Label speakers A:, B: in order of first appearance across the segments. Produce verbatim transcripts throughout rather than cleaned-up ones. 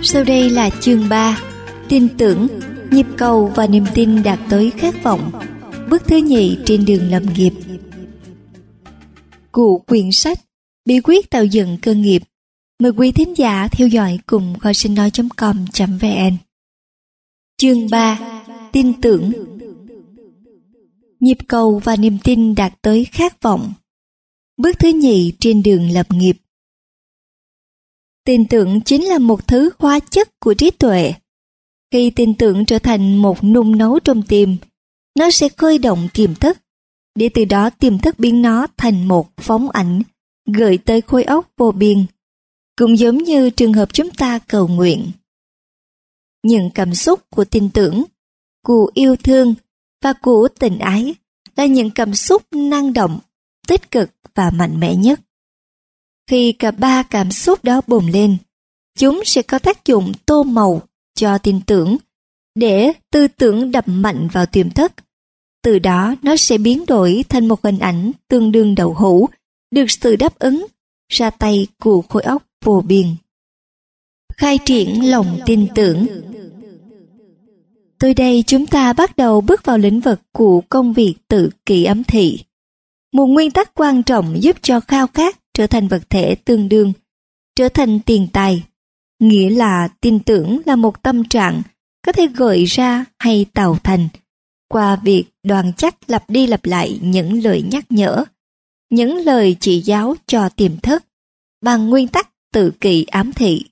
A: Sau đây là chương ba, tin tưởng, nhịp cầu và niềm tin đạt tới khát vọng. Bước thứ nhì trên đường lập nghiệp. Cụ quyển sách Bí quyết tạo dựng cơ nghiệp. Mời quý thính giả theo dõi cùng kho sinh nói chấm com chấm vn. Chương ba, tin tưởng, nhịp cầu và niềm tin đạt tới khát vọng. Bước thứ nhì trên đường lập nghiệp. Tin tưởng chính là một thứ hóa chất của trí tuệ. Khi tin tưởng trở thành một nung nấu trong tim, nó sẽ khơi động tiềm thức, để từ đó tiềm thức biến nó thành một phóng ảnh gửi tới khối óc vô biên. Cũng giống như trường hợp chúng ta cầu nguyện. Những cảm xúc của tin tưởng, của yêu thương và của tình ái là những cảm xúc năng động, tích cực và mạnh mẽ nhất. Khi cả ba cảm xúc đó bùng lên, chúng sẽ có tác dụng tô màu cho tin tưởng, để tư tưởng đập mạnh vào tiềm thức. Từ đó nó sẽ biến đổi thành một hình ảnh tương đương đậu hũ, được sự đáp ứng ra tay của khối óc vô biên. Khai triển lòng tin tưởng. Từ đây chúng ta bắt đầu bước vào lĩnh vực của công việc tự kỷ ám thị. Một nguyên tắc quan trọng giúp cho khao khát trở thành vật thể tương đương, trở thành tiền tài. Nghĩa là tin tưởng là một tâm trạng có thể gợi ra hay tạo thành qua việc đoàn chắc lặp đi lặp lại những lời nhắc nhở, những lời chỉ giáo cho tiềm thức bằng nguyên tắc tự kỷ ám thị.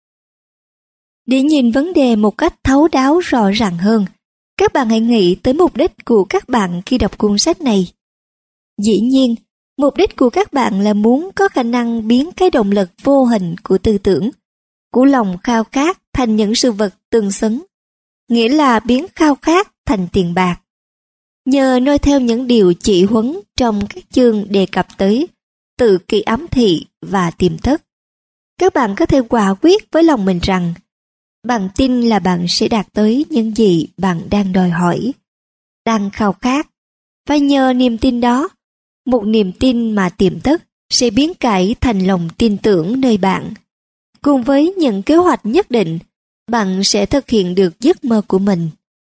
A: Để nhìn vấn đề một cách thấu đáo rõ ràng hơn, các bạn hãy nghĩ tới mục đích của các bạn khi đọc cuốn sách này. Dĩ nhiên, mục đích của các bạn là muốn có khả năng biến cái động lực vô hình của tư tưởng, của lòng khao khát thành những sự vật tương xứng, nghĩa là biến khao khát thành tiền bạc. Nhờ noi theo những điều chỉ huấn trong các chương đề cập tới tự kỷ ám thị và tiềm thức, các bạn có thể quả quyết với lòng mình rằng bạn tin là bạn sẽ đạt tới những gì bạn đang đòi hỏi, đang khao khát, và nhờ niềm tin đó, một niềm tin mà tiềm thức sẽ biến cải thành lòng tin tưởng nơi bạn. Cùng với những kế hoạch nhất định, bạn sẽ thực hiện được giấc mơ của mình.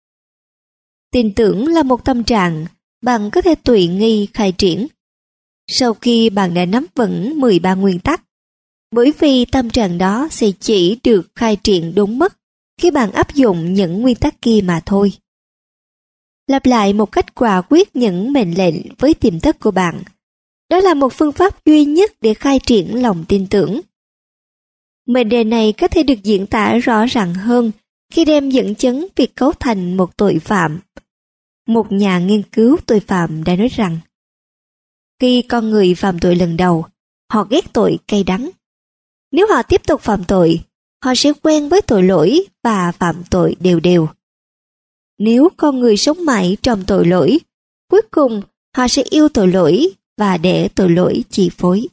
A: Tin tưởng là một tâm trạng bạn có thể tùy nghi khai triển sau khi bạn đã nắm vững mười ba nguyên tắc, bởi vì tâm trạng đó sẽ chỉ được khai triển đúng mức khi bạn áp dụng những nguyên tắc kia mà thôi. Lặp lại một cách quả quyết những mệnh lệnh với tiềm thức của bạn. Đó là một phương pháp duy nhất để khai triển lòng tin tưởng. Mệnh đề này có thể được diễn tả rõ ràng hơn khi đem dẫn chứng việc cấu thành một tội phạm. Một nhà nghiên cứu tội phạm đã nói rằng, khi con người phạm tội lần đầu, họ ghét tội cay đắng. Nếu họ tiếp tục phạm tội, họ sẽ quen với tội lỗi và phạm tội đều đều. Nếu con người sống mãi trong tội lỗi, cuối cùng họ sẽ yêu tội lỗi và để tội lỗi chi phối.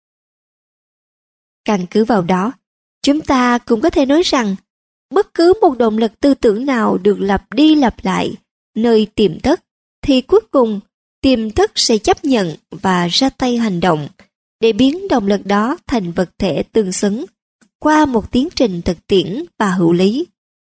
A: Căn cứ vào đó, chúng ta cũng có thể nói rằng bất cứ một động lực tư tưởng nào được lặp đi lặp lại nơi tiềm thức, thì cuối cùng tiềm thức sẽ chấp nhận và ra tay hành động để biến động lực đó thành vật thể tương xứng qua một tiến trình thực tiễn và hữu lý.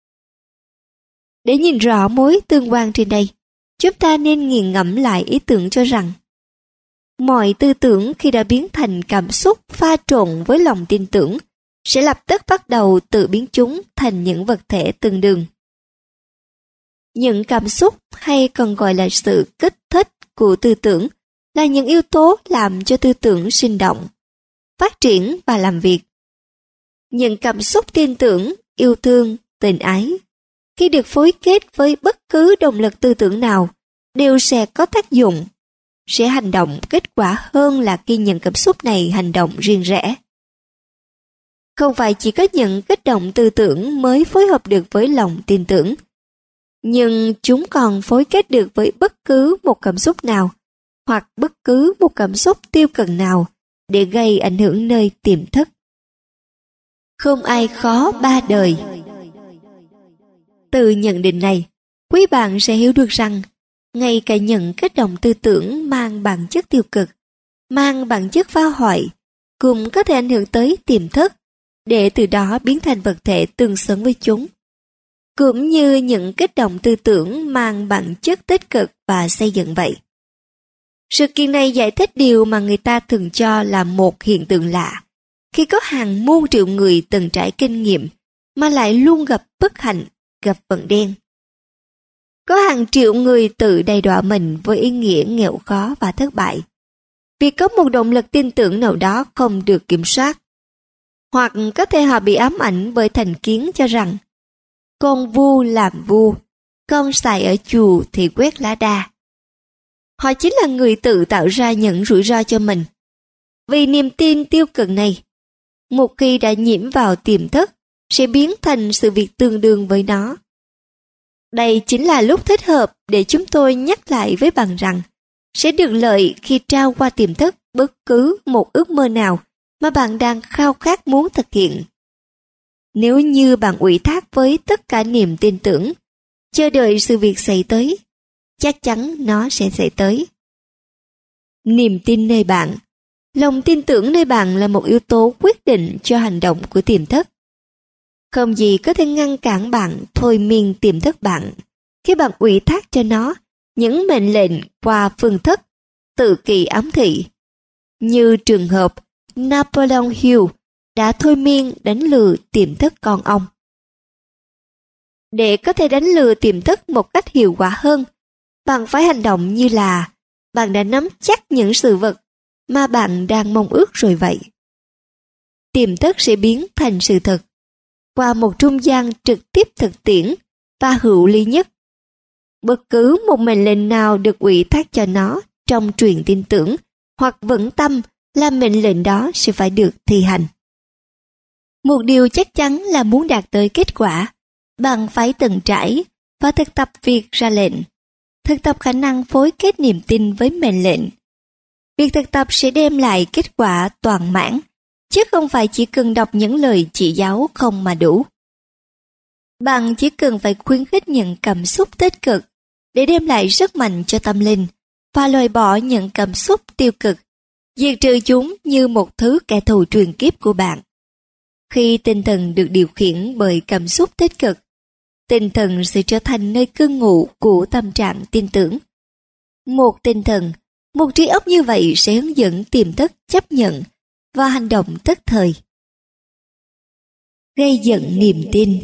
A: Để nhìn rõ mối tương quan trên đây, chúng ta nên nghiền ngẫm lại ý tưởng cho rằng mọi tư tưởng khi đã biến thành cảm xúc pha trộn với lòng tin tưởng sẽ lập tức bắt đầu tự biến chúng thành những vật thể tương đương. Những cảm xúc hay còn gọi là sự kích thích của tư tưởng là những yếu tố làm cho tư tưởng sinh động, phát triển và làm việc. Những cảm xúc tin tưởng, yêu thương, tình ái, khi được phối kết với bất cứ động lực tư tưởng nào, đều sẽ có tác dụng, sẽ hành động kết quả hơn là khi những cảm xúc này hành động riêng rẽ. Không phải chỉ có những kích động tư tưởng mới phối hợp được với lòng tin tưởng, nhưng chúng còn phối kết được với bất cứ một cảm xúc nào, hoặc bất cứ một cảm xúc tiêu cực nào để gây ảnh hưởng nơi tiềm thức. Không ai khó ba đời. Từ nhận định này, quý bạn sẽ hiểu được rằng ngay cả những kích động tư tưởng mang bản chất tiêu cực, mang bản chất phá hoại, cũng có thể ảnh hưởng tới tiềm thức để từ đó biến thành vật thể tương xứng với chúng. Cũng như những kích động tư tưởng mang bản chất tích cực và xây dựng vậy. Sự kiện này giải thích điều mà người ta thường cho là một hiện tượng lạ, khi có hàng muôn triệu người từng trải kinh nghiệm mà lại luôn gặp bất hạnh, gặp vận đen. Có hàng triệu người tự đầy đọa mình với ý nghĩa nghèo khó và thất bại, vì có một động lực tin tưởng nào đó không được kiểm soát. Hoặc có thể họ bị ám ảnh bởi thành kiến cho rằng con vu làm vu, con xài ở chùa thì quét lá đa. Họ chính là người tự tạo ra những rủi ro cho mình. Vì niềm tin tiêu cực này, một khi đã nhiễm vào tiềm thức, sẽ biến thành sự việc tương đương với nó. Đây chính là lúc thích hợp để chúng tôi nhắc lại với bạn rằng sẽ được lợi khi trao qua tiềm thức bất cứ một ước mơ nào mà bạn đang khao khát muốn thực hiện. Nếu như bạn ủy thác với tất cả niềm tin tưởng, chờ đợi sự việc xảy tới, chắc chắn nó sẽ xảy tới. Niềm tin nơi bạn, lòng tin tưởng nơi bạn là một yếu tố quyết định cho hành động của tiềm thức. Không gì có thể ngăn cản bạn thôi miên tiềm thức bạn khi bạn ủy thác cho nó những mệnh lệnh qua phương thức tự kỳ ám thị, như trường hợp Napoleon Hill đã thôi miên đánh lừa tiềm thức con ông. Để có thể đánh lừa tiềm thức một cách hiệu quả hơn, bạn phải hành động như là bạn đã nắm chắc những sự vật mà bạn đang mong ước rồi vậy. Tiềm thức sẽ biến thành sự thật qua một trung gian trực tiếp thực tiễn và hữu lý nhất. Bất cứ một mệnh lệnh nào được ủy thác cho nó trong truyền tin tưởng hoặc vững tâm là mệnh lệnh đó sẽ phải được thi hành. Một điều chắc chắn là muốn đạt tới kết quả, bạn phải từng trải và thực tập việc ra lệnh, thực tập khả năng phối kết niềm tin với mệnh lệnh. Việc thực tập sẽ đem lại kết quả toàn mãn, chứ không phải chỉ cần đọc những lời chỉ giáo không mà đủ. Bạn chỉ cần phải khuyến khích những cảm xúc tích cực để đem lại sức mạnh cho tâm linh và loại bỏ những cảm xúc tiêu cực, diệt trừ chúng như một thứ kẻ thù truyền kiếp của bạn. Khi tinh thần được điều khiển bởi cảm xúc tích cực, tinh thần sẽ trở thành nơi cư ngụ của tâm trạng tin tưởng. Một tinh thần, một trí óc như vậy sẽ hướng dẫn tiềm thức chấp nhận và hành động tức thời. Gây dựng niềm tin.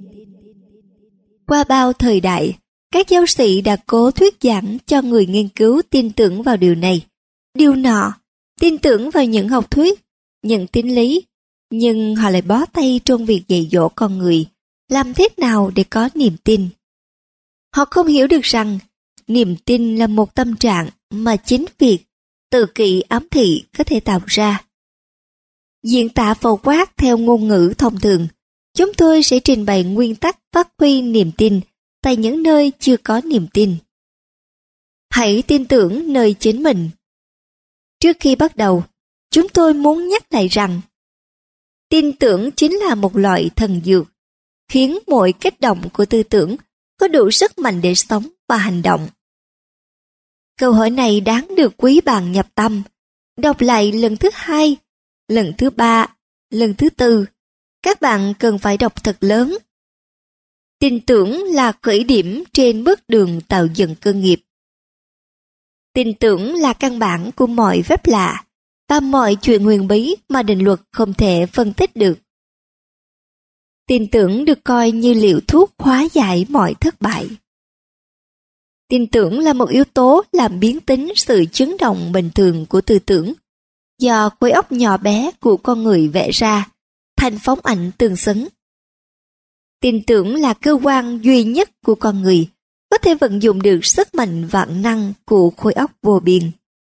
A: Qua bao thời đại, các giáo sĩ đã cố thuyết giảng cho người nghiên cứu tin tưởng vào điều này, điều nọ, tin tưởng vào những học thuyết, những tín lý, nhưng họ lại bó tay trong việc dạy dỗ con người làm thế nào để có niềm tin. Họ không hiểu được rằng niềm tin là một tâm trạng mà chính việc tự kỷ ám thị có thể tạo ra. Diễn tả phổ quát theo ngôn ngữ thông thường, chúng tôi sẽ trình bày nguyên tắc phát huy niềm tin tại những nơi chưa có niềm tin. Hãy tin tưởng nơi chính mình. Trước khi bắt đầu, chúng tôi muốn nhắc lại rằng tin tưởng chính là một loại thần dược, khiến mọi kích động của tư tưởng có đủ sức mạnh để sống và hành động. Câu hỏi này đáng được quý bạn nhập tâm, đọc lại lần thứ hai, lần thứ ba, lần thứ tư. Các bạn cần phải đọc thật lớn. Tin tưởng là khởi điểm trên bước đường tạo dựng cơ nghiệp. Tin tưởng là căn bản của mọi phép lạ và mọi chuyện huyền bí mà định luật không thể phân tích được. Tin tưởng được coi như liều thuốc hóa giải mọi thất bại. Tin tưởng là một yếu tố làm biến tính sự chấn động bình thường của tư tưởng, do khối óc nhỏ bé của con người vẽ ra thành phóng ảnh tương xứng. Tin tưởng là cơ quan duy nhất của con người có thể vận dụng được sức mạnh vạn năng của khối óc vô biên.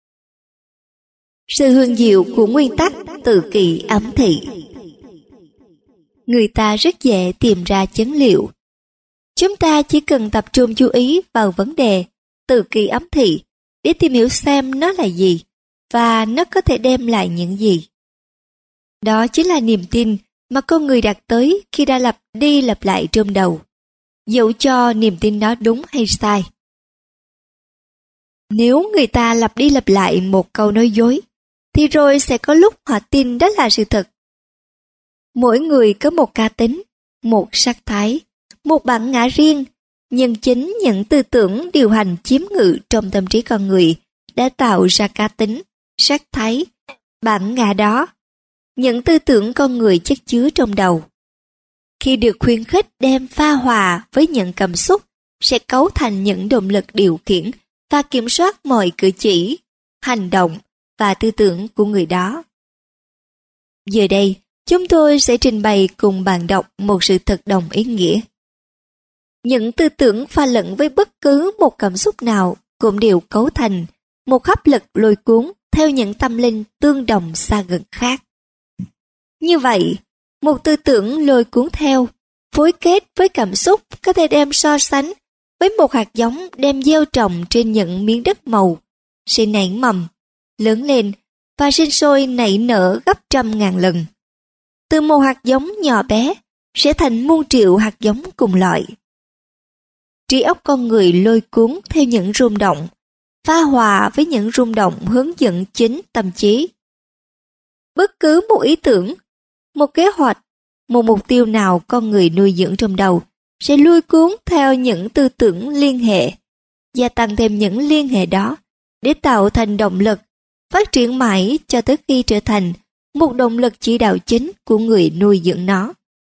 A: Sự huyền diệu của nguyên tắc tự kỳ ám thị. Người ta rất dễ tìm ra chân liệu. Chúng ta chỉ cần tập trung chú ý vào vấn đề tự kỳ ám thị để tìm hiểu xem nó là gì và nó có thể đem lại những gì. Đó chính là niềm tin mà con người đạt tới khi đã lặp đi lặp lại trong đầu, dẫu cho niềm tin đó đúng hay sai. Nếu người ta lặp đi lặp lại một câu nói dối, thì rồi sẽ có lúc họ tin đó là sự thật. Mỗi người có một cá tính, một sắc thái, một bản ngã riêng, nhưng chính những tư tưởng điều hành chiếm ngự trong tâm trí con người đã tạo ra cá tính, sắc thái, bản ngã đó. Những tư tưởng con người chất chứa trong đầu, khi được khuyến khích đem pha hòa với những cảm xúc, sẽ cấu thành những động lực điều khiển và kiểm soát mọi cử chỉ, hành động và tư tưởng của người đó. Giờ đây, chúng tôi sẽ trình bày cùng bạn đọc một sự thật đồng ý nghĩa. Những tư tưởng pha lẫn với bất cứ một cảm xúc nào cũng đều cấu thành một hấp lực lôi cuốn theo những tâm linh tương đồng xa gần khác. Như vậy, một tư tưởng lôi cuốn theo, phối kết với cảm xúc có thể đem so sánh với một hạt giống đem gieo trồng trên những miếng đất màu, sẽ nảy mầm, lớn lên và sinh sôi nảy nở gấp trăm ngàn lần. Từ một hạt giống nhỏ bé sẽ thành muôn triệu hạt giống cùng loại. Trí óc con người lôi cuốn theo những rung động, pha hòa với những rung động hướng dẫn chính tâm trí. Bất cứ một ý tưởng, một kế hoạch, một mục tiêu nào con người nuôi dưỡng trong đầu sẽ lôi cuốn theo những tư tưởng liên hệ, gia tăng thêm những liên hệ đó để tạo thành động lực, phát triển mãi cho tới khi trở thành một động lực chỉ đạo chính của người nuôi dưỡng nó.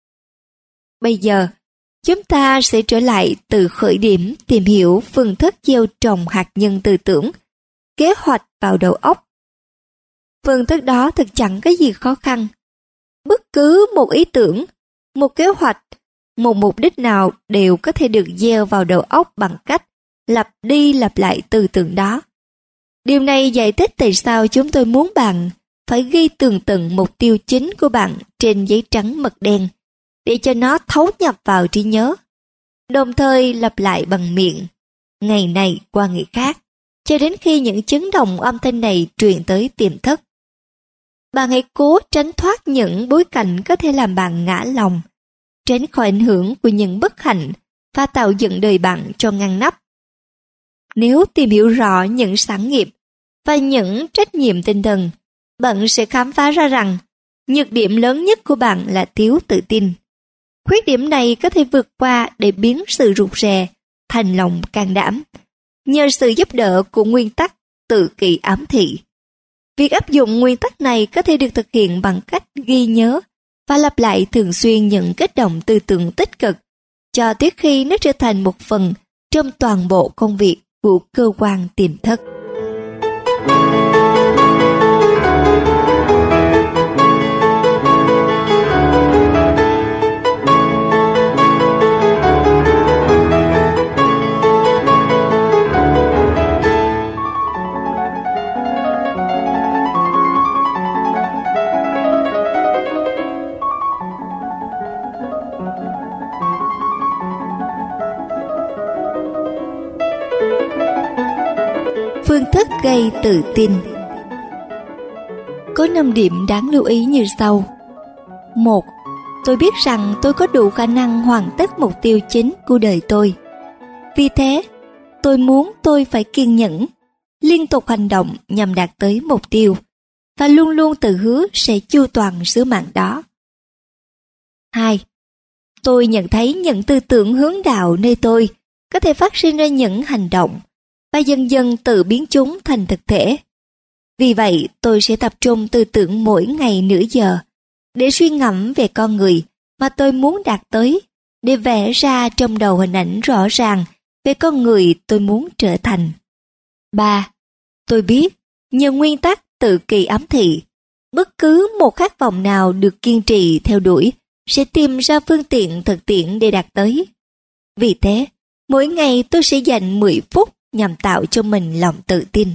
A: Bây giờ, chúng ta sẽ trở lại từ khởi điểm tìm hiểu phương thức gieo trồng hạt nhân tư tưởng, kế hoạch vào đầu óc. Phương thức đó thực chẳng có gì khó khăn. Bất cứ một ý tưởng, một kế hoạch, một mục đích nào đều có thể được gieo vào đầu óc bằng cách lặp đi lặp lại tư tưởng đó. Điều này giải thích tại sao chúng tôi muốn bạn phải ghi tường tận mục tiêu chính của bạn trên giấy trắng mực đen để cho nó thấu nhập vào trí nhớ, đồng thời lặp lại bằng miệng, ngày này qua ngày khác, cho đến khi những chấn động âm thanh này truyền tới tiềm thức. Bạn hãy cố tránh thoát những bối cảnh có thể làm bạn ngã lòng, tránh khỏi ảnh hưởng của những bất hạnh và tạo dựng đời bạn cho ngăn nắp. Nếu tìm hiểu rõ những sản nghiệp và những trách nhiệm tinh thần, bạn sẽ khám phá ra rằng nhược điểm lớn nhất của bạn là thiếu tự tin. Khuyết điểm này có thể vượt qua để biến sự rụt rè thành lòng can đảm, nhờ sự giúp đỡ của nguyên tắc tự kỷ ám thị. Việc áp dụng nguyên tắc này có thể được thực hiện bằng cách ghi nhớ và lặp lại thường xuyên những kích động tư tưởng tích cực, cho tới khi nó trở thành một phần trong toàn bộ công việc của cơ quan tiềm thức. Phương thức gây tự tin. Có năm điểm đáng lưu ý như sau. Một, tôi biết rằng tôi có đủ khả năng hoàn tất mục tiêu chính của đời tôi. Vì thế, tôi muốn tôi phải kiên nhẫn, liên tục hành động nhằm đạt tới mục tiêu, và luôn luôn tự hứa sẽ chu toàn sứ mạng đó. Hai, tôi nhận thấy những tư tưởng hướng đạo nơi tôi có thể phát sinh ra những hành động và dần dần tự biến chúng thành thực thể. Vì vậy, tôi sẽ tập trung tư tưởng mỗi ngày nửa giờ để suy ngẫm về con người mà tôi muốn đạt tới, để vẽ ra trong đầu hình ảnh rõ ràng về con người tôi muốn trở thành. Ba, tôi biết, nhờ nguyên tắc tự kỳ ám thị, bất cứ một khát vọng nào được kiên trì theo đuổi sẽ tìm ra phương tiện thực tiễn để đạt tới. Vì thế, mỗi ngày tôi sẽ dành mười phút nhằm tạo cho mình lòng tự tin.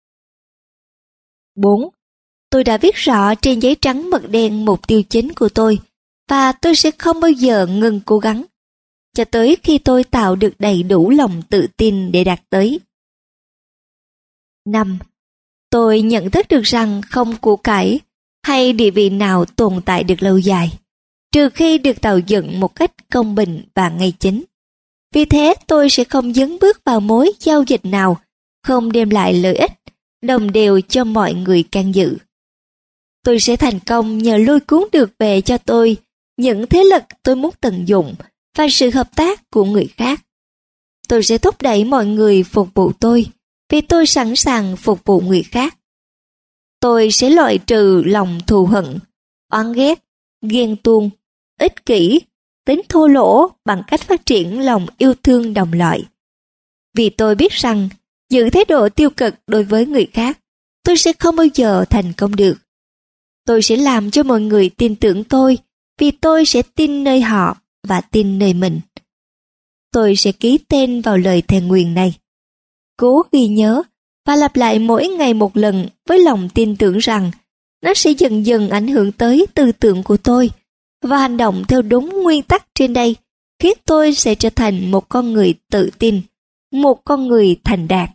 A: Bốn, tôi đã viết rõ trên giấy trắng mực đen mục tiêu chính của tôi, và tôi sẽ không bao giờ ngừng cố gắng, cho tới khi tôi tạo được đầy đủ lòng tự tin để đạt tới. Năm, tôi nhận thức được rằng không của cải hay địa vị nào tồn tại được lâu dài, trừ khi được tạo dựng một cách công bình và ngay chính. Vì thế tôi sẽ không dấn bước vào mối giao dịch nào không đem lại lợi ích đồng đều cho mọi người can dự. Tôi sẽ thành công nhờ lôi cuốn được về cho tôi những thế lực tôi muốn tận dụng và sự hợp tác của người khác. Tôi sẽ thúc đẩy mọi người phục vụ tôi vì tôi sẵn sàng phục vụ người khác. Tôi sẽ loại trừ lòng thù hận, oán ghét, ghen tuông, ích kỷ, tính thô lỗ bằng cách phát triển lòng yêu thương đồng loại. Vì tôi biết rằng giữ thái độ tiêu cực đối với người khác, tôi sẽ không bao giờ thành công được. Tôi sẽ làm cho mọi người tin tưởng tôi vì tôi sẽ tin nơi họ và tin nơi mình. Tôi sẽ ký tên vào lời thề nguyền này. Cố ghi nhớ và lặp lại mỗi ngày một lần với lòng tin tưởng rằng nó sẽ dần dần ảnh hưởng tới tư tưởng của tôi và hành động theo đúng nguyên tắc trên đây khiến tôi sẽ trở thành một con người tự tin, một con người thành đạt.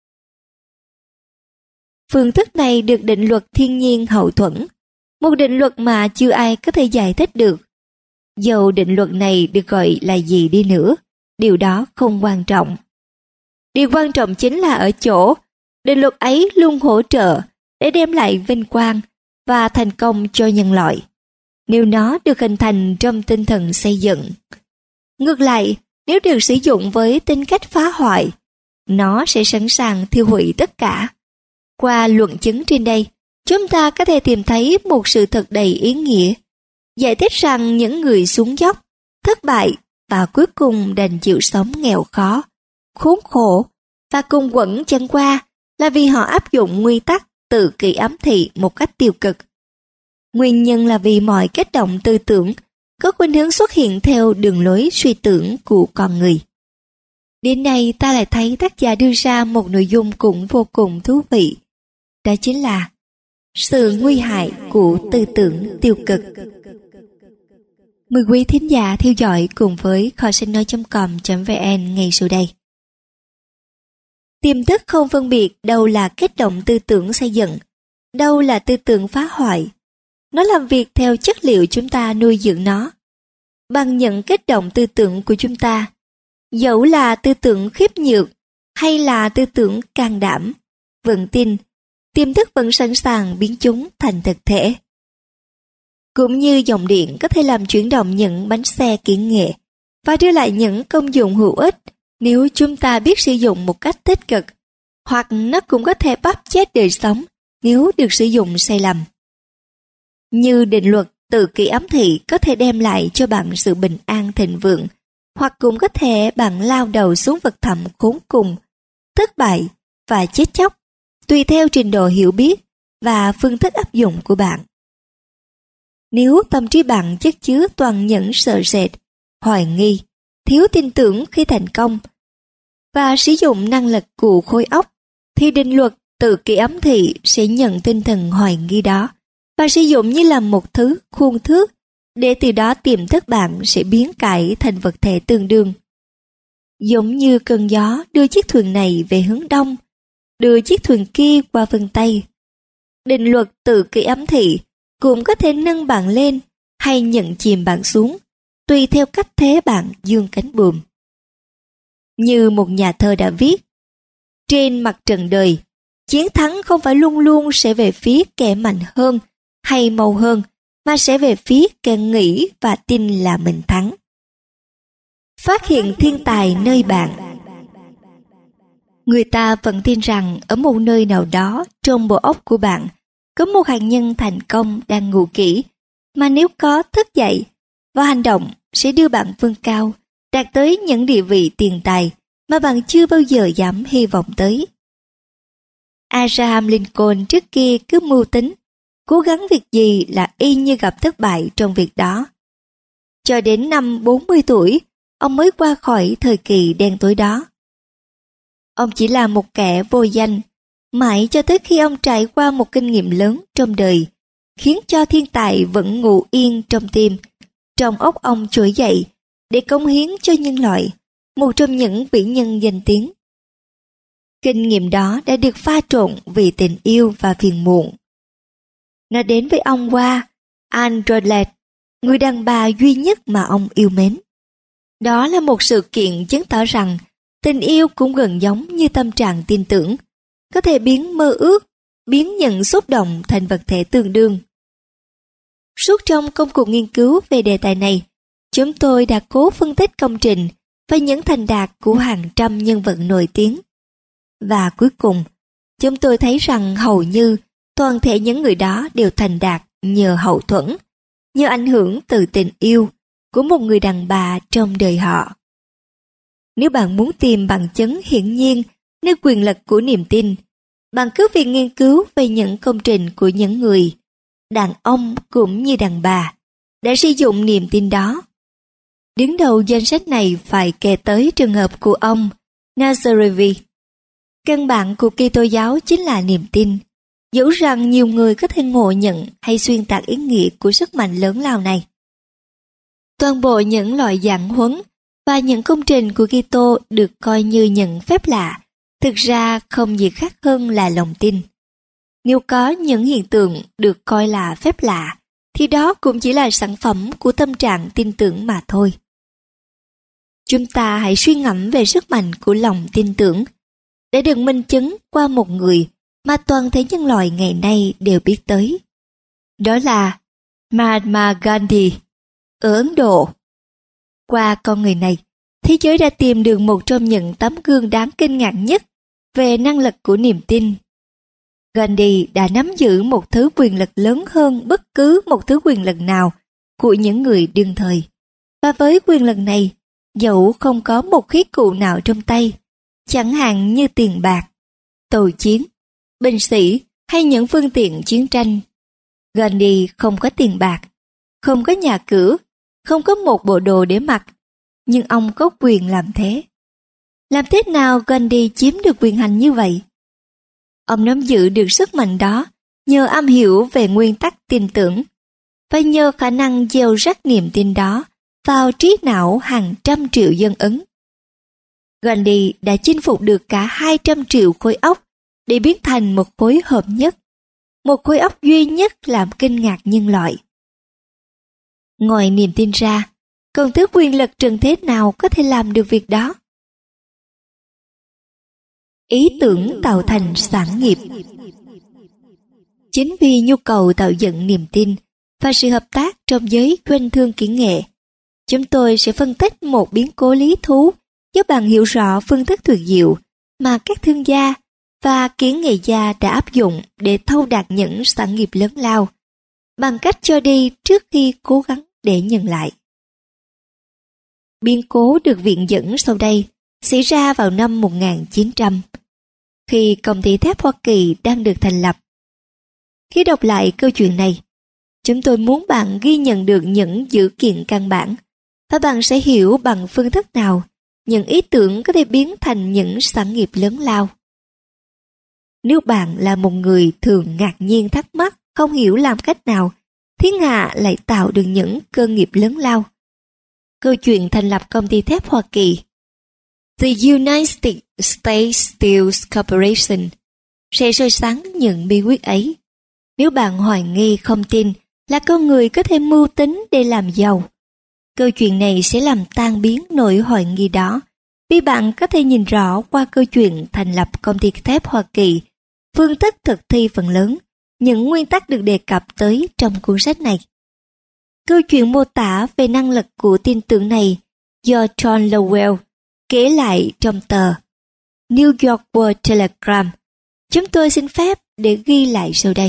A: Phương thức này được định luật thiên nhiên hậu thuẫn, một định luật mà chưa ai có thể giải thích được. Dầu định luật này được gọi là gì đi nữa, điều đó không quan trọng. Điều quan trọng chính là ở chỗ, định luật ấy luôn hỗ trợ để đem lại vinh quang và thành công cho nhân loại, nếu nó được hình thành trong tinh thần xây dựng. Ngược lại, nếu được sử dụng với tính cách phá hoại, nó sẽ sẵn sàng thiêu hủy tất cả. Qua luận chứng trên đây, chúng ta có thể tìm thấy một sự thật đầy ý nghĩa, giải thích rằng những người xuống dốc, thất bại và cuối cùng đành chịu sống nghèo khó, khốn khổ và cùng quẫn chẳng qua là vì họ áp dụng nguyên tắc tự kỷ ám thị một cách tiêu cực. Nguyên nhân là vì mọi kích động tư tưởng có khuynh hướng xuất hiện theo đường lối suy tưởng của con người. Đến đây ta lại thấy tác giả đưa ra một nội dung cũng vô cùng thú vị. Đó chính là sự nguy hại của tư tưởng tiêu cực. Mời quý thính giả theo dõi cùng với kho sách nói chấm com chấm vn ngay sau đây. Tiềm thức không phân biệt đâu là kích động tư tưởng xây dựng, đâu là tư tưởng phá hoại. Nó làm việc theo chất liệu chúng ta nuôi dưỡng nó. Bằng những kích động tư tưởng của chúng ta, dẫu là tư tưởng khiếp nhược hay là tư tưởng can đảm, vững tin, tiềm thức vẫn sẵn sàng biến chúng thành thực thể. Cũng như dòng điện có thể làm chuyển động những bánh xe kỹ nghệ và đưa lại những công dụng hữu ích nếu chúng ta biết sử dụng một cách tích cực, hoặc nó cũng có thể bóp chết đời sống nếu được sử dụng sai lầm. Như định luật tự kỷ ám thị có thể đem lại cho bạn sự bình an thịnh vượng, hoặc cũng có thể bạn lao đầu xuống vực thẳm khốn cùng, thất bại và chết chóc, tùy theo trình độ hiểu biết và phương thức áp dụng của bạn. Nếu tâm trí bạn chất chứa toàn những sợ sệt, hoài nghi, thiếu tin tưởng khi thành công và sử dụng năng lực của khối óc, thì định luật tự kỷ ám thị sẽ nhận tinh thần hoài nghi đó và sử dụng như là một thứ khuôn thước để từ đó tiềm thức bạn sẽ biến cải thành vật thể tương đương. Giống như cơn gió đưa chiếc thuyền này về hướng đông, đưa chiếc thuyền kia qua phương Tây. Định luật tự kỷ ám thị cũng có thể nâng bạn lên hay nhận chìm bạn xuống, tùy theo cách thế bạn dương cánh buồm. Như một nhà thơ đã viết, trên mặt trận đời, chiến thắng không phải luôn luôn sẽ về phía kẻ mạnh hơn hay màu hơn, mà sẽ về phía kẻ nghĩ và tin là mình thắng. Phát hiện thiên tài nơi bạn. Người ta vẫn tin rằng ở một nơi nào đó trong bộ óc của bạn có một hạt nhân thành công đang ngủ kỹ, mà nếu có thức dậy và hành động sẽ đưa bạn vươn cao, đạt tới những địa vị tiền tài mà bạn chưa bao giờ dám hy vọng tới. Abraham Lincoln trước kia cứ mưu tính, cố gắng việc gì là y như gặp thất bại trong việc đó. Cho đến năm bốn mươi tuổi, ông mới qua khỏi thời kỳ đen tối đó. Ông chỉ là một kẻ vô danh, mãi cho tới khi ông trải qua một kinh nghiệm lớn trong đời, khiến cho thiên tài vẫn ngủ yên trong tim, trong óc ông trỗi dậy để cống hiến cho nhân loại, một trong những vĩ nhân danh tiếng. Kinh nghiệm đó đã được pha trộn vì tình yêu và phiền muộn. Nó đến với ông qua Anne Rolet, người đàn bà duy nhất mà ông yêu mến. Đó là một sự kiện chứng tỏ rằng tình yêu cũng gần giống như tâm trạng tin tưởng, có thể biến mơ ước, biến những xúc động thành vật thể tương đương. Suốt trong công cuộc nghiên cứu về đề tài này, chúng tôi đã cố phân tích công trình và những thành đạt của hàng trăm nhân vật nổi tiếng. Và cuối cùng, chúng tôi thấy rằng hầu như toàn thể những người đó đều thành đạt nhờ hậu thuẫn, nhờ ảnh hưởng từ tình yêu của một người đàn bà trong đời họ. Nếu bạn muốn tìm bằng chứng hiển nhiên nơi quyền lực của niềm tin, bạn cứ việc nghiên cứu về những công trình của những người, đàn ông cũng như đàn bà, đã sử dụng niềm tin đó. Đứng đầu danh sách này phải kể tới trường hợp của ông Nazarevi. Căn bản của Kitô giáo chính là niềm tin, dẫu rằng nhiều người có thể ngộ nhận hay xuyên tạc ý nghĩa của sức mạnh lớn lao này. Toàn bộ những loại giảng huấn và những công trình của Kitô được coi như những phép lạ, thực ra không gì khác hơn là lòng tin. Nếu có những hiện tượng được coi là phép lạ, thì đó cũng chỉ là sản phẩm của tâm trạng tin tưởng mà thôi. Chúng ta hãy suy ngẫm về sức mạnh của lòng tin tưởng, để được minh chứng qua một người mà toàn thể nhân loại ngày nay đều biết tới. Đó là Mahatma Gandhi ở Ấn Độ. Qua con người này, thế giới đã tìm được một trong những tấm gương đáng kinh ngạc nhất về năng lực của niềm tin. Gandhi đã nắm giữ một thứ quyền lực lớn hơn bất cứ một thứ quyền lực nào của những người đương thời. Và với quyền lực này, dẫu không có một khí cụ nào trong tay, chẳng hạn như tiền bạc, tàu chiến, binh sĩ hay những phương tiện chiến tranh, Gandhi không có tiền bạc, không có nhà cửa, không có một bộ đồ để mặc, nhưng ông có quyền làm thế. Làm thế nào Gandhi chiếm được quyền hành như vậy? Ông nắm giữ được sức mạnh đó nhờ am hiểu về nguyên tắc tin tưởng, và nhờ khả năng gieo rắc niềm tin đó vào trí não hàng trăm triệu dân Ấn. Gandhi đã chinh phục được cả hai trăm triệu khối óc để biến thành một khối hợp nhất, một khối óc duy nhất làm kinh ngạc nhân loại. Ngoài niềm tin ra, còn thứ quyền lực trần thế nào có thể làm được việc đó? Ý tưởng tạo thành sản nghiệp. Chính vì nhu cầu tạo dựng niềm tin và sự hợp tác trong giới doanh thương kỹ nghệ, chúng tôi sẽ phân tích một biến cố lý thú giúp bạn hiểu rõ phương thức tuyệt diệu mà các thương gia và kỹ nghệ gia đã áp dụng để thâu đạt những sản nghiệp lớn lao, bằng cách cho đi trước khi cố gắng để nhận lại. Biến cố được viện dẫn sau đây xảy ra vào năm một nghìn chín trăm, khi công ty thép Hoa Kỳ đang được thành lập. Khi đọc lại câu chuyện này, chúng tôi muốn bạn ghi nhận được những dữ kiện căn bản, và bạn sẽ hiểu bằng phương thức nào những ý tưởng có thể biến thành những sản nghiệp lớn lao. Nếu bạn là một người thường ngạc nhiên thắc mắc không hiểu làm cách nào thiên hạ lại tạo được những cơ nghiệp lớn lao, câu chuyện thành lập công ty thép Hoa Kỳ, The United States Steel Corporation, sẽ soi sáng những bí quyết ấy. Nếu bạn hoài nghi không tin là con người có thể mưu tính để làm giàu, câu chuyện này sẽ làm tan biến nỗi hoài nghi đó, vì bạn có thể nhìn rõ qua câu chuyện thành lập công ty thép Hoa Kỳ, phương thức thực thi phần lớn những nguyên tắc được đề cập tới trong cuốn sách này. Câu chuyện mô tả về năng lực của tin tưởng này do John Lowell kể lại trong tờ New York World Telegram. Chúng tôi xin phép để ghi lại sau đây.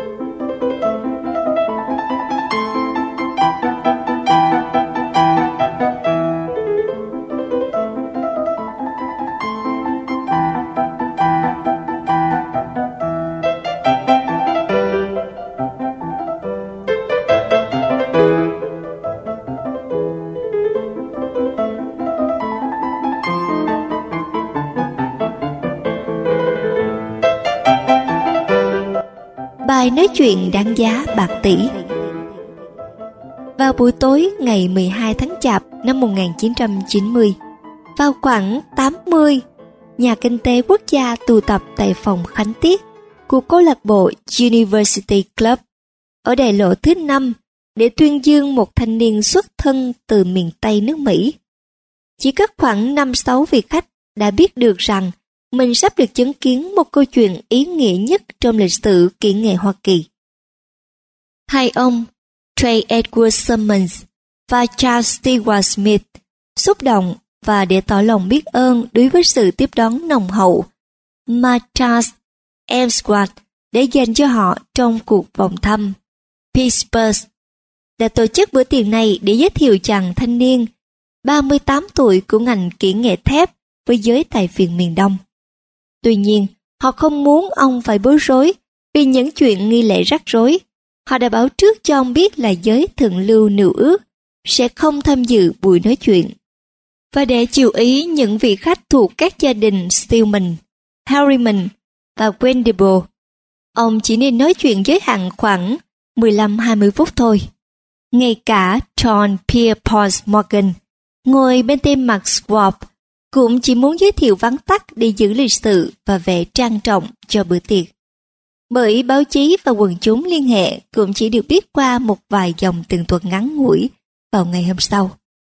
A: Bài nói chuyện đáng giá bạc tỷ. Vào buổi tối ngày mười hai tháng Chạp năm một nghìn chín trăm chín mươi, vào khoảng tám mươi, nhà kinh tế quốc gia tụ tập tại phòng khánh tiết của câu lạc bộ University Club ở đại lộ thứ năm để tuyên dương một thanh niên xuất thân từ miền Tây nước Mỹ. Chỉ có khoảng năm sáu vị khách đã biết được rằng mình sắp được chứng kiến một câu chuyện ý nghĩa nhất trong lịch sử kỹ nghệ Hoa Kỳ. Hai ông, J. Edward Simmons và Charles Stewart Smith xúc động và để tỏ lòng biết ơn đối với sự tiếp đón nồng hậu mà Charles Emsworth đã dành cho họ trong cuộc vòng thăm. Pittsburgh đã tổ chức bữa tiệc này để giới thiệu chàng thanh niên ba mươi tám tuổi của ngành kỹ nghệ thép với giới tài phiệt miền Đông. Tuy nhiên, họ không muốn ông phải bối rối vì những chuyện nghi lễ rắc rối. Họ đã báo trước cho ông biết là giới thượng lưu nêu ước sẽ không tham dự buổi nói chuyện. Và để chiều ý những vị khách thuộc các gia đình Stillman, Harriman và Wendible, ông chỉ nên nói chuyện giới hạn khoảng mười lăm đến hai mươi phút thôi. Ngay cả John Pierpont Morgan, ngồi bên tên Mark Schwab, cũng chỉ muốn giới thiệu vắn tắt để giữ lịch sự và vẻ trang trọng cho bữa tiệc. Bởi báo chí và quần chúng liên hệ cũng chỉ được biết qua một vài dòng tường thuật ngắn ngủi vào ngày hôm sau.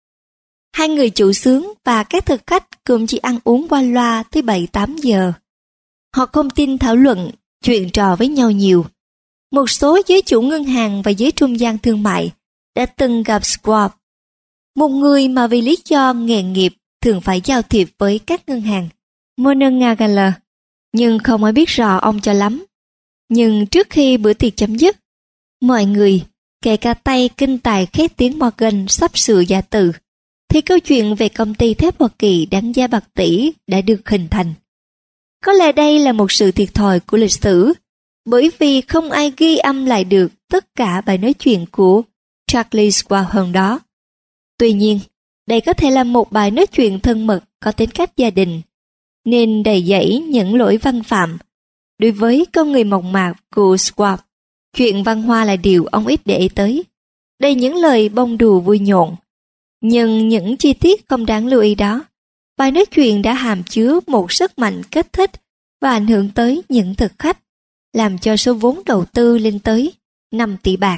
A: Hai người chủ xướng và các thực khách cũng chỉ ăn uống qua loa tới bảy tám giờ. Họ không tin thảo luận, chuyện trò với nhau nhiều. Một số giới chủ ngân hàng và giới trung gian thương mại đã từng gặp Schwab, một người mà vì lý do nghề nghiệp thường phải giao thiệp với các ngân hàng Monongahela, nhưng không ai biết rõ ông cho lắm. Nhưng trước khi bữa tiệc chấm dứt, mọi người, kể cả tay kinh tài khét tiếng Morgan sắp sửa giả từ, thì câu chuyện về công ty thép Hoa Kỳ đáng giá bạc tỷ đã được hình thành. Có lẽ đây là một sự thiệt thòi của lịch sử, bởi vì không ai ghi âm lại được tất cả bài nói chuyện của Charlie Schwab hôm đó. Tuy nhiên, đây có thể là một bài nói chuyện thân mật có tính cách gia đình, nên đầy dẫy những lỗi văn phạm. Đối với con người mộc mạc của Schwab, chuyện văn hoa là điều ông ít để ý tới, đầy những lời bông đùa vui nhộn. Nhưng những chi tiết không đáng lưu ý đó, bài nói chuyện đã hàm chứa một sức mạnh kích thích và ảnh hưởng tới những thực khách, làm cho số vốn đầu tư lên tới năm tỷ bạc.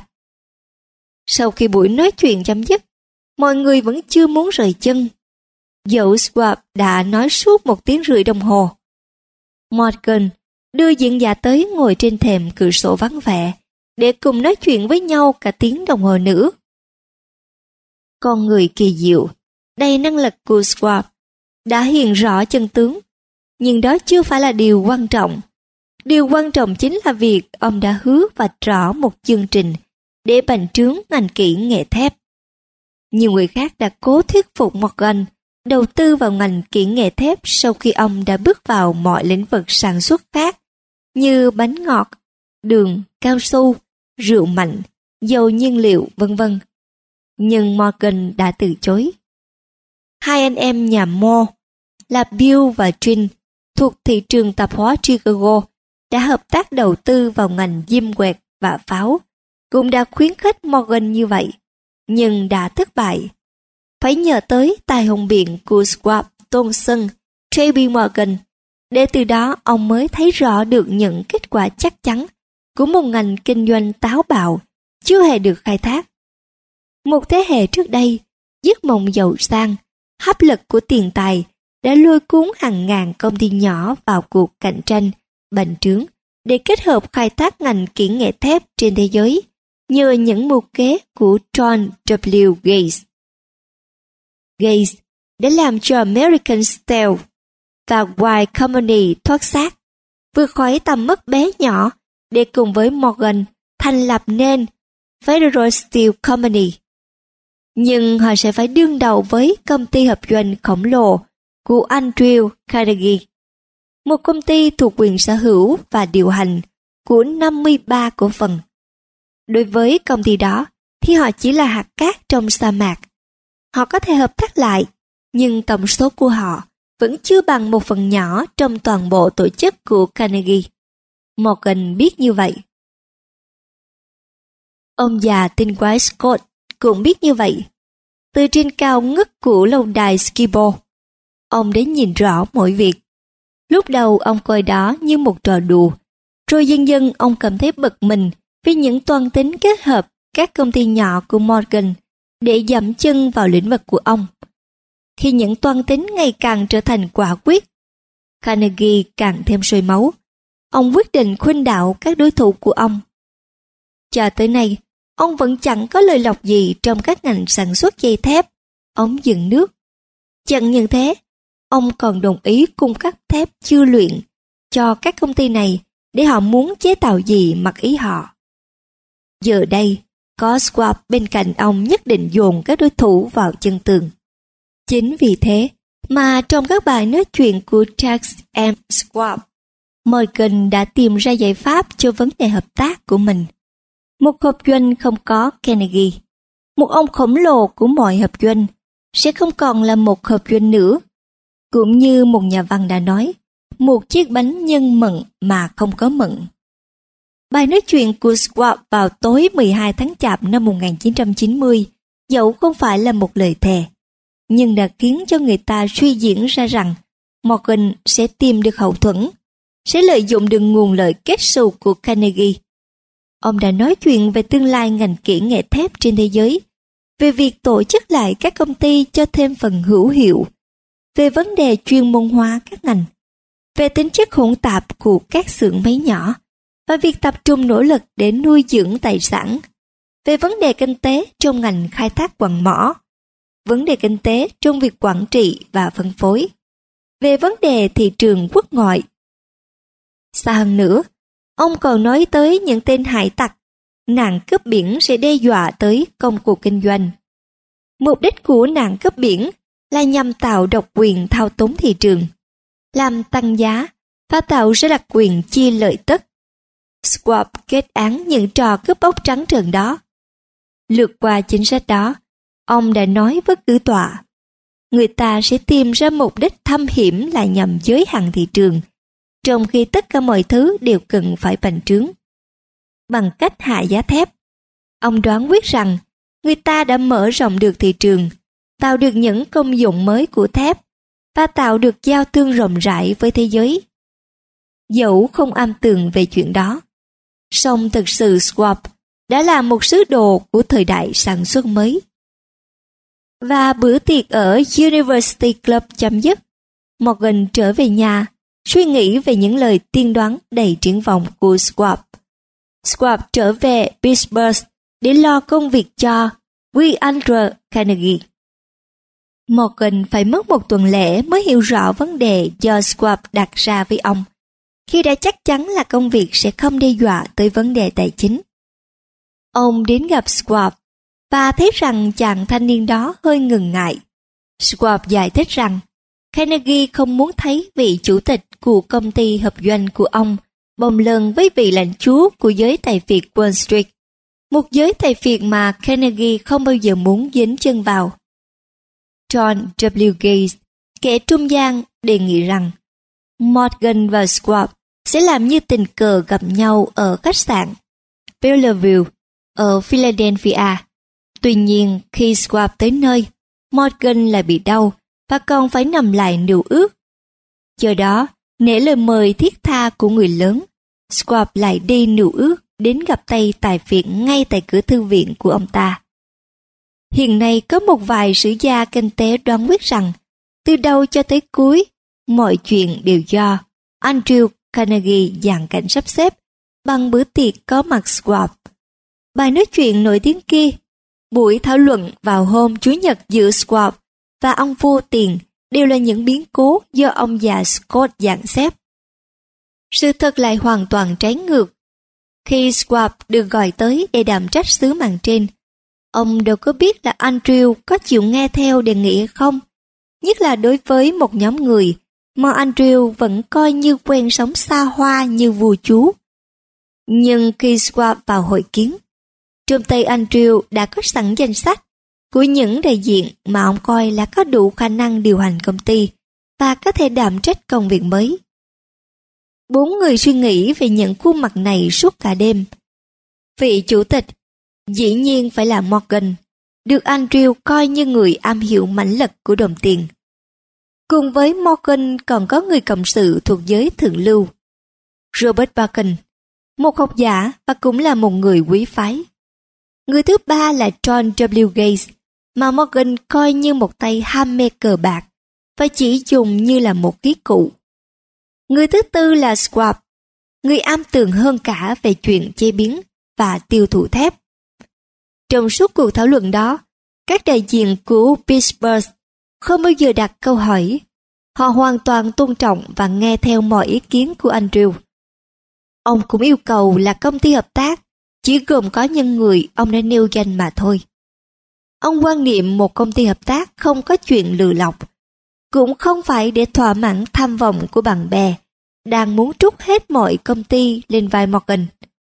A: Sau khi buổi nói chuyện chấm dứt, mọi người vẫn chưa muốn rời chân. Dẫu Schwab đã nói suốt một tiếng rưỡi đồng hồ. Morgan đưa diễn giả tới ngồi trên thềm cửa sổ vắng vẻ để cùng nói chuyện với nhau cả tiếng đồng hồ nữa. Con người kỳ diệu, đầy năng lực của Schwab đã hiện rõ chân tướng, nhưng đó chưa phải là điều quan trọng. Điều quan trọng chính là việc ông đã hứa vạch rõ một chương trình để bành trướng ngành kỹ nghệ thép. Nhiều người khác đã cố thuyết phục Morgan đầu tư vào ngành kỹ nghệ thép sau khi ông đã bước vào mọi lĩnh vực sản xuất khác như bánh ngọt, đường, cao su, rượu mạnh, dầu nhiên liệu, vân vân. Nhưng Morgan đã từ chối. Hai anh em nhà Moore là Bill và Trin thuộc thị trường tạp hóa Chicago đã hợp tác đầu tư vào ngành diêm quẹt và pháo, cũng đã khuyến khích Morgan như vậy, nhưng đã thất bại. Phải nhờ tới tài hùng biện của Schwab, Thomson, J B Morgan, để từ đó ông mới thấy rõ được những kết quả chắc chắn của một ngành kinh doanh táo bạo chưa hề được khai thác. Một thế hệ trước đây, giấc mộng giàu sang, hấp lực của tiền tài đã lôi cuốn hàng ngàn công ty nhỏ vào cuộc cạnh tranh bành trướng để kết hợp khai thác ngành kỹ nghệ thép trên thế giới nhờ những mưu kế của John W. Gates. Gates đã làm cho American Steel và Y Company thoát xác, vượt khỏi tầm mức bé nhỏ để cùng với Morgan thành lập nên Federal Steel Company. Nhưng họ sẽ phải đương đầu với công ty hợp doanh khổng lồ của Andrew Carnegie, một công ty thuộc quyền sở hữu và điều hành của năm mươi ba cổ phần. Đối với công ty đó thì họ chỉ là hạt cát trong sa mạc. Họ có thể hợp tác lại, nhưng tổng số của họ vẫn chưa bằng một phần nhỏ trong toàn bộ tổ chức của Carnegie. Morgan biết như vậy. Ông già tinh quái Scott cũng biết như vậy. Từ trên cao ngất của lâu đài Skibo, ông đã nhìn rõ mọi việc. Lúc đầu ông coi đó như một trò đùa, rồi dần dần ông cảm thấy bực mình vì những toan tính kết hợp các công ty nhỏ của Morgan để dẫm chân vào lĩnh vực của ông. Khi những toan tính ngày càng trở thành quả quyết, Carnegie càng thêm sôi máu. Ông quyết định khuynh đảo các đối thủ của ông. Cho tới nay, ông vẫn chẳng có lời lọc gì trong các ngành sản xuất dây thép, ống dẫn nước. Chẳng những thế, ông còn đồng ý cung cấp thép chưa luyện cho các công ty này để họ muốn chế tạo gì mặc ý họ. Giờ đây, có Schwab bên cạnh ông nhất định dồn các đối thủ vào chân tường. Chính vì thế mà trong các bài nói chuyện của Charles M. Schwab, Morgan đã tìm ra giải pháp cho vấn đề hợp tác của mình. Một hợp doanh không có Carnegie, một ông khổng lồ của mọi hợp doanh, sẽ không còn là một hợp doanh nữa. Cũng như một nhà văn đã nói, một chiếc bánh nhân mận mà không có mận. Bài nói chuyện của Schwab vào tối mười hai tháng Chạp năm một nghìn chín trăm chín mươi, dẫu không phải là một lời thề, nhưng đã khiến cho người ta suy diễn ra rằng Morgan sẽ tìm được hậu thuẫn, sẽ lợi dụng được nguồn lợi kết xù của Carnegie. Ông đã nói chuyện về tương lai ngành kỹ nghệ thép trên thế giới, về việc tổ chức lại các công ty cho thêm phần hữu hiệu, về vấn đề chuyên môn hóa các ngành, về tính chất hỗn tạp của các xưởng máy nhỏ và việc tập trung nỗ lực để nuôi dưỡng tài sản, về vấn đề kinh tế trong ngành khai thác quặng mỏ, vấn đề kinh tế trong việc quản trị và phân phối, về vấn đề thị trường quốc ngoại. Xa hơn nữa, ông còn nói tới những tên hải tặc, nạn cướp biển sẽ đe dọa tới công cuộc kinh doanh. Mục đích của nạn cướp biển là nhằm tạo độc quyền thao túng thị trường, làm tăng giá và tạo ra đặc quyền chia lợi tức. Schwab kết án những trò cướp bóc trắng trợn đó. Lược qua chính sách đó, ông đã nói với cử tọa, người ta sẽ tìm ra mục đích thâm hiểm là nhằm giới hạn thị trường, trong khi tất cả mọi thứ đều cần phải bành trướng. Bằng cách hạ giá thép, ông đoán quyết rằng người ta đã mở rộng được thị trường, tạo được những công dụng mới của thép và tạo được giao thương rộng rãi với thế giới. Dẫu không am tường về chuyện đó, song thực sự Schwab đã là một sứ đồ của thời đại sản xuất mới. Và bữa tiệc ở University Club chấm dứt, Morgan trở về nhà, suy nghĩ về những lời tiên đoán đầy triển vọng của Schwab. Schwab trở về Pittsburgh để lo công việc cho William Carnegie. Morgan phải mất một tuần lễ mới hiểu rõ vấn đề do Schwab đặt ra với ông, khi đã chắc chắn là công việc sẽ không đe dọa tới vấn đề tài chính. Ông đến gặp Schwab và thấy rằng chàng thanh niên đó hơi ngần ngại. Schwab giải thích rằng Carnegie không muốn thấy vị chủ tịch của công ty hợp doanh của ông bồng lần với vị lãnh chúa của giới tài phiệt Wall Street, một giới tài phiệt mà Carnegie không bao giờ muốn dính chân vào. John W. Gates, kẻ trung gian, đề nghị rằng Morgan và Schwab sẽ làm như tình cờ gặp nhau ở khách sạn Bellevue ở Philadelphia. Tuy nhiên, khi Schwab tới nơi, Morgan lại bị đau và còn phải nằm lại nựu ước. Do đó, nể lời mời thiết tha của người lớn, Schwab lại đi nựu ước đến gặp tay tài phiệt ngay tại cửa thư viện của ông ta. Hiện nay có một vài sử gia kinh tế đoán quyết rằng, từ đầu cho tới cuối, mọi chuyện đều do Andrew Carnegie dàn cảnh sắp xếp bằng bữa tiệc có mặt Schwab. Bài nói chuyện nổi tiếng kia, buổi thảo luận vào hôm Chủ nhật giữa Schwab và ông vô tiền đều là những biến cố do ông già Scott dàn xếp. Sự thật lại hoàn toàn trái ngược. Khi Schwab được gọi tới để đảm trách sứ màn trên, ông đâu có biết là Andrew có chịu nghe theo đề nghị hay không, nhất là đối với một nhóm người mà Andrew vẫn coi như quen sống xa hoa như vua chúa. Nhưng khi Schwab vào hội kiến, trong tay Andrew đã có sẵn danh sách của những đại diện mà ông coi là có đủ khả năng điều hành công ty và có thể đảm trách công việc mới. Bốn người suy nghĩ về những khuôn mặt này suốt cả đêm. Vị chủ tịch, dĩ nhiên phải là Morgan, được Andrew coi như người am hiểu mãnh lực của đồng tiền. Cùng với Morgan còn có người cộng sự thuộc giới thượng lưu, Robert Bacon, một học giả và cũng là một người quý phái. Người thứ ba là John W. Gates, mà Morgan coi như một tay ham mê cờ bạc và chỉ dùng như là một khí cụ. Người thứ tư là Schwab, người am tường hơn cả về chuyện chế biến và tiêu thụ thép. Trong suốt cuộc thảo luận đó, các đại diện của Pittsburgh không bao giờ đặt câu hỏi. Họ hoàn toàn tôn trọng và nghe theo mọi ý kiến của Andrew. Ông cũng yêu cầu là công ty hợp tác chỉ gồm có những người ông đã nêu danh mà thôi. Ông quan niệm một công ty hợp tác không có chuyện lừa lọc, cũng không phải để thỏa mãn tham vọng của bạn bè đang muốn trút hết mọi công ty lên vai Morgan.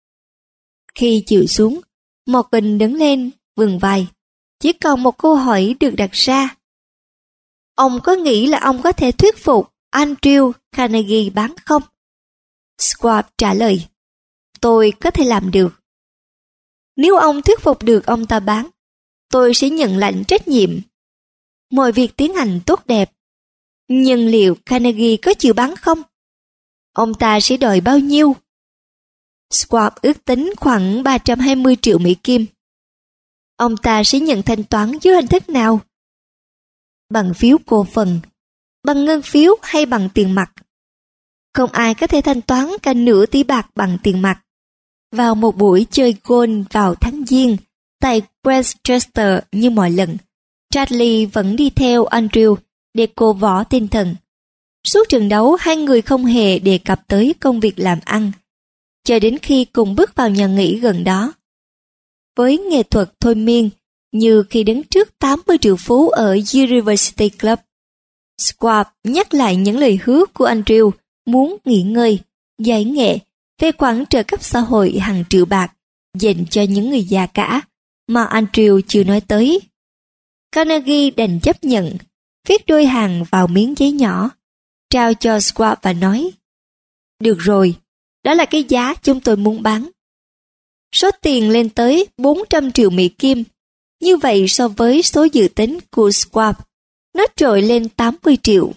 A: Khi chịu xuống, Morgan đứng lên vươn vai. Chỉ còn một câu hỏi được đặt ra. Ông có nghĩ là ông có thể thuyết phục Andrew Carnegie bán không? Schwab trả lời, tôi có thể làm được. Nếu ông thuyết phục được ông ta bán, tôi sẽ nhận lãnh trách nhiệm. Mọi việc tiến hành tốt đẹp. Nhưng liệu Carnegie có chịu bán không? Ông ta sẽ đòi bao nhiêu? Schwab ước tính khoảng ba trăm hai mươi triệu Mỹ Kim. Ông ta sẽ nhận thanh toán dưới hình thức nào? Bằng phiếu cổ phần, bằng ngân phiếu hay bằng tiền mặt? Không ai có thể thanh toán cả nửa tỷ bạc bằng tiền mặt. Vào một buổi chơi golf vào tháng Giêng tại Westchester như mọi lần, Charlie vẫn đi theo Andrew để cổ võ tinh thần. Suốt trận đấu, hai người không hề đề cập tới công việc làm ăn, cho đến khi cùng bước vào nhà nghỉ gần đó. Với nghệ thuật thôi miên, như khi đứng trước tám mươi triệu phú ở University Club, Schwab nhắc lại những lời hứa của Andrew muốn nghỉ ngơi, giải nghệ về khoản trợ cấp xã hội hàng triệu bạc dành cho những người già cả mà Andrew chưa nói tới. Carnegie đành chấp nhận, viết đôi hàng vào miếng giấy nhỏ, trao cho Schwab và nói, được rồi, đó là cái giá chúng tôi muốn bán. Số tiền lên tới bốn trăm triệu Mỹ Kim, như vậy so với số dự tính của Schwab, nó trội lên tám mươi triệu.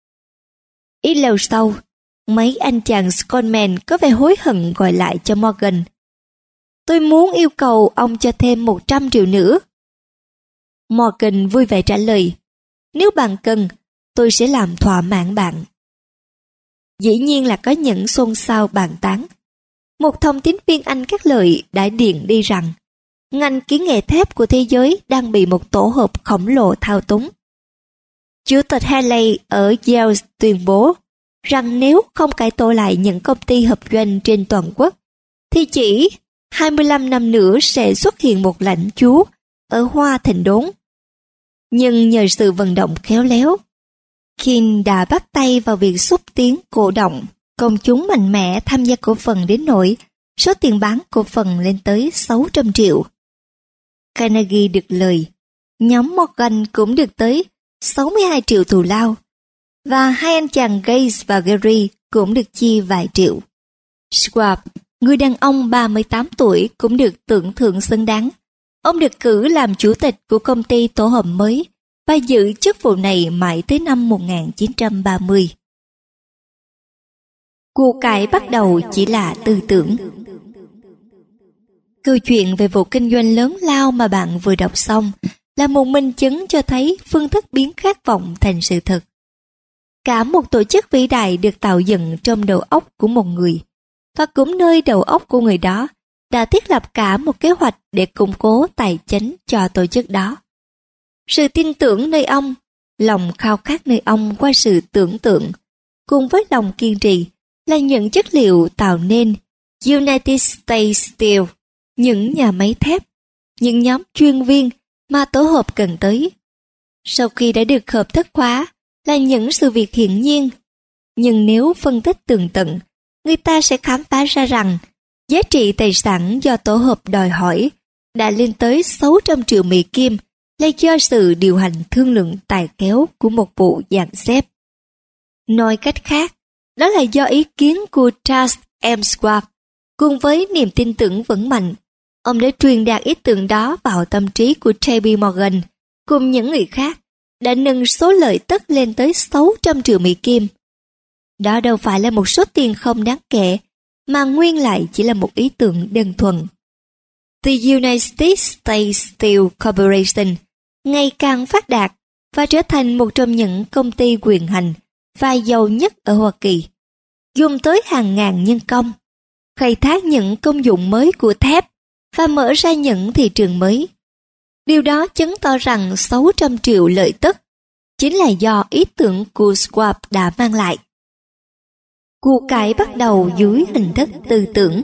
A: Ít lâu sau, mấy anh chàng Scotland có vẻ hối hận gọi lại cho Morgan. Tôi muốn yêu cầu ông cho thêm một trăm triệu nữa. Morgan vui vẻ trả lời, nếu bạn cần, tôi sẽ làm thỏa mãn bạn. Dĩ nhiên là có những xôn xao bàn tán. Một thông tín viên Anh các lợi đã điện đi rằng ngành kỹ nghệ thép của thế giới đang bị một tổ hợp khổng lồ thao túng. Chủ tịch Haley ở Yale tuyên bố rằng nếu không cải tổ lại những công ty hợp doanh trên toàn quốc, thì chỉ hai mươi lăm năm nữa sẽ xuất hiện một lãnh chúa ở Hoa Thịnh Đốn. Nhưng nhờ sự vận động khéo léo, King đã bắt tay vào việc xúc tiến cổ động công chúng mạnh mẽ tham gia cổ phần đến nỗi số tiền bán cổ phần lên tới sáu trăm triệu. Carnegie được lời, nhóm Morgan cũng được tới sáu mươi hai triệu thù lao, và hai anh chàng Gates và Gary cũng được chia vài triệu. Schwab, người đàn ông ba mươi tám tuổi, cũng được tưởng thưởng xứng đáng. Ông được cử làm chủ tịch của công ty tổ hợp mới và giữ chức vụ này mãi tới năm một nghìn chín trăm ba mươi. Của cải bắt đầu chỉ là tư tưởng. Câu chuyện về vụ kinh doanh lớn lao mà bạn vừa đọc xong là một minh chứng cho thấy phương thức biến khát vọng thành sự thật. Cả một tổ chức vĩ đại được tạo dựng trong đầu óc của một người, và cũng nơi đầu óc của người đó đã thiết lập cả một kế hoạch để củng cố tài chính cho tổ chức đó. Sự tin tưởng nơi ông, lòng khao khát nơi ông qua sự tưởng tượng, cùng với lòng kiên trì là những chất liệu tạo nên United States Steel, những nhà máy thép, những nhóm chuyên viên mà tổ hợp cần tới. Sau khi đã được hợp thức hóa là những sự việc hiển nhiên, nhưng nếu phân tích tường tận, người ta sẽ khám phá ra rằng giá trị tài sản do tổ hợp đòi hỏi đã lên tới sáu trăm triệu Mỹ Kim là do sự điều hành thương lượng tài khéo của một vụ dàn xếp. Nói cách khác, đó là do ý kiến của Charles M. Schwab, cùng với niềm tin tưởng vững mạnh, ông đã truyền đạt ý tưởng đó vào tâm trí của J P Morgan, cùng những người khác, đã nâng số lợi tức lên tới sáu trăm triệu Mỹ Kim. Đó đâu phải là một số tiền không đáng kể, mà nguyên lại chỉ là một ý tưởng đơn thuần. The United States Steel Corporation ngày càng phát đạt và trở thành một trong những công ty quyền hành và giàu nhất ở Hoa Kỳ, dùng tới hàng ngàn nhân công, khai thác những công dụng mới của thép và mở ra những thị trường mới. Điều đó chứng tỏ rằng sáu trăm triệu lợi tức chính là do ý tưởng của Schwab đã mang lại. Của cải bắt đầu dưới hình thức tư tưởng.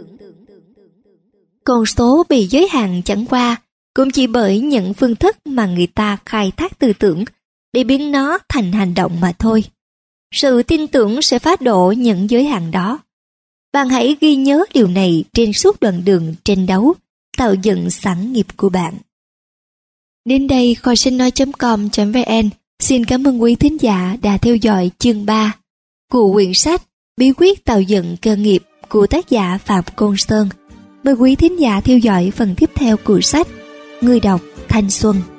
A: Con số bị giới hạn chẳng qua cũng chỉ bởi những phương thức mà người ta khai thác tư tưởng để biến nó thành hành động mà thôi. Sự tin tưởng sẽ phá đổ những giới hạn đó. Bạn hãy ghi nhớ điều này trên suốt đoạn đường tranh đấu, tạo dựng sản nghiệp của bạn. Đến đây, kho sách nói chấm com chấm vn xin cảm ơn quý thính giả đã theo dõi chương ba của quyển sách Bí quyết tạo dựng cơ nghiệp của tác giả Phạm Côn Sơn. Mời quý thính giả theo dõi phần tiếp theo của sách. Người đọc Thanh Xuân.